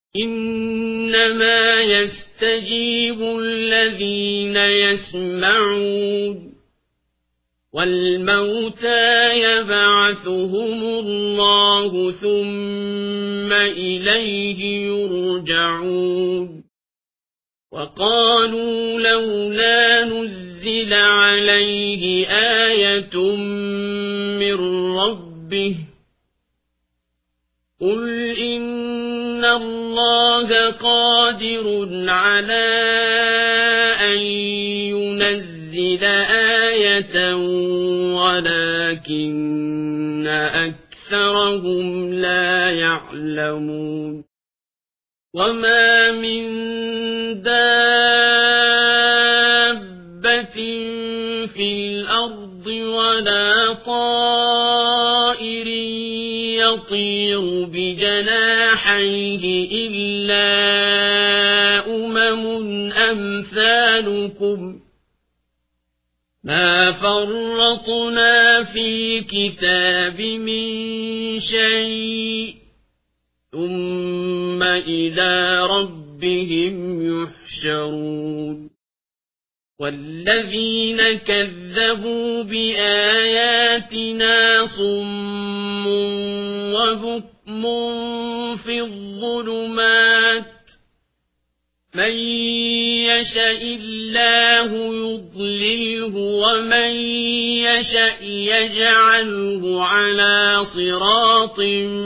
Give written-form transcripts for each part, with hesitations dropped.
إنما يستجيب الذين يسمعون والموتى يبعثهم الله ثم إليه يرجعون وقالوا لولا نزل عليه آية من ربه قل إن الله قادر على أن ينزل آية ولكن أكثرهم لا يعلمون وما من دابة في الأرض ولا طائر يطير بجناحيه إلا أمثالكم ما فرطنا في كتاب من شيء ثم إلى ربهم يحشرون والذين كذبوا بآياتنا صم وبكم في الظلمات من يشاء الله يضلله ومن يشاء يجعله على صراط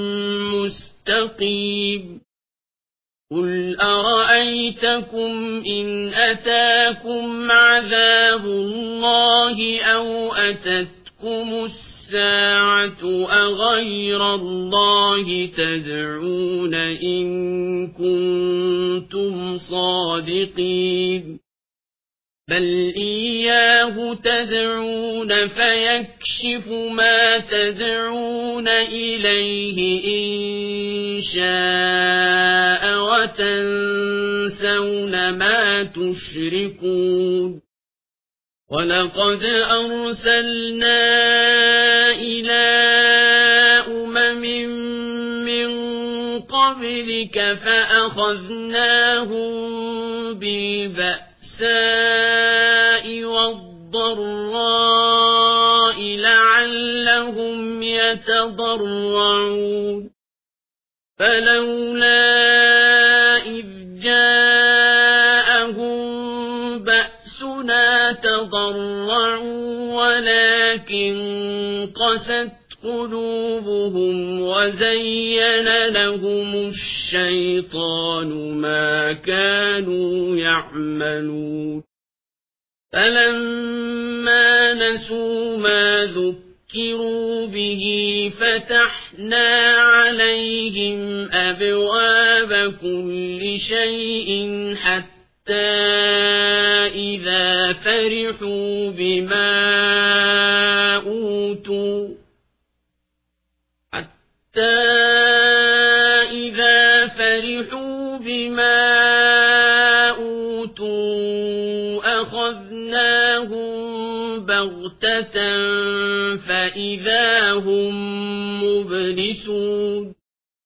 مستقيم قل أرأيتكم إن أتاكم عذاب الله أو أتتكم الساعة أغير الله تدعون إن كنتم صادقين بل إياه تدعون فيكشف ما تدعون إليه إن شاء وتنسون ما تشركون ولقد أرسلنا إلى من قبلك فأخذناهم بالبأساء والضراء لعلهم يتضرعون فلولا إذ جاءهم بأسنا تضرعوا ولكن قست قلوبهم وزين لهم الشيطان ما كانوا يعملون فلما نسوا ما ذكروا به فتحنا عليهم أبواب كل شيء حتى إذا فرحوا بما أوتوا أخذناهم بغتة فإذا هم مبلسون